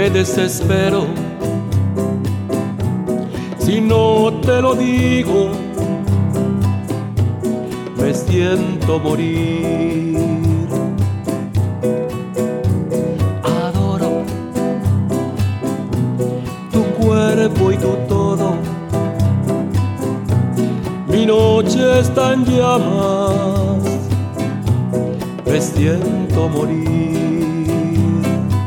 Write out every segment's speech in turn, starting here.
desespero si no te lo digo. Me siento morir. Adoro tu cuerpo y tu todo. Mi noche está en llamas. Me siento morir.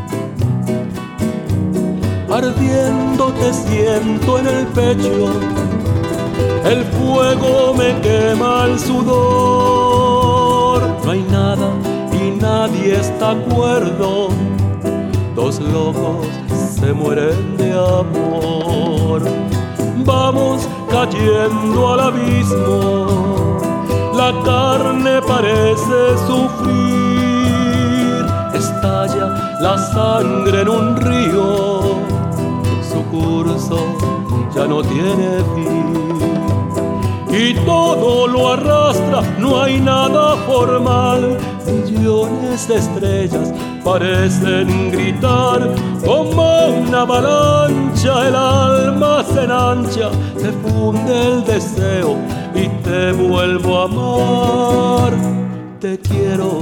Ardiendo te siento en el pecho. El fuego me quema el sudor. No hay nada y nadie está cuerdo. Dos locos se mueren de amor. Vamos cayendo al abismo. La carne parece sufrir. Estalla la sangre en un río. Su curso ya no tiene fin. Y todo lo arrastra, no hay nada formal. Millones de estrellas parecen gritar. Como una avalancha el alma se enancha. Se funde el deseo y te vuelvo a amar. Te quiero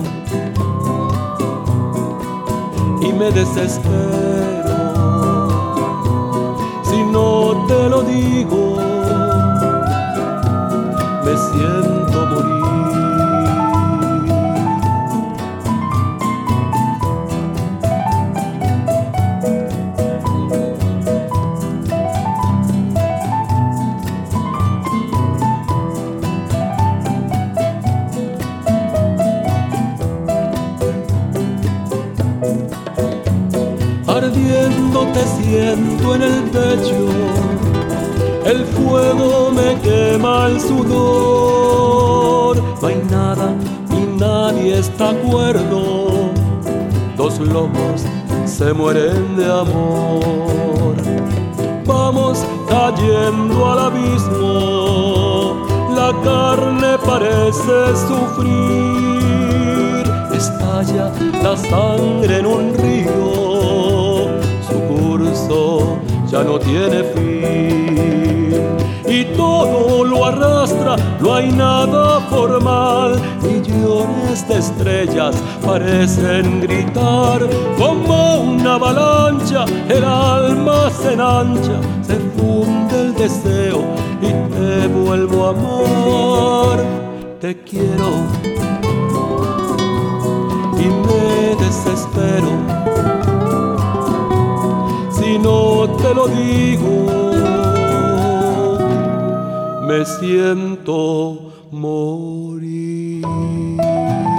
y me desespero si no te lo digo. Me siento morir. Ardiendo te siento en el pecho. El fuego me quema el sudor. No hay nada y nadie está cuerdo. Dos locos se mueren de amor. Vamos cayendo al abismo. La carne parece sufrir. Estalla la sangre en un río. Su curso ya no tiene fin. Y todo lo arrastra, no hay nada formal. Millones de estrellas parecen gritar. Como una avalancha el alma se enancha. Se funde el deseo y te vuelvo a amar. Te quiero y me desespero si no te lo digo. Me siento morir.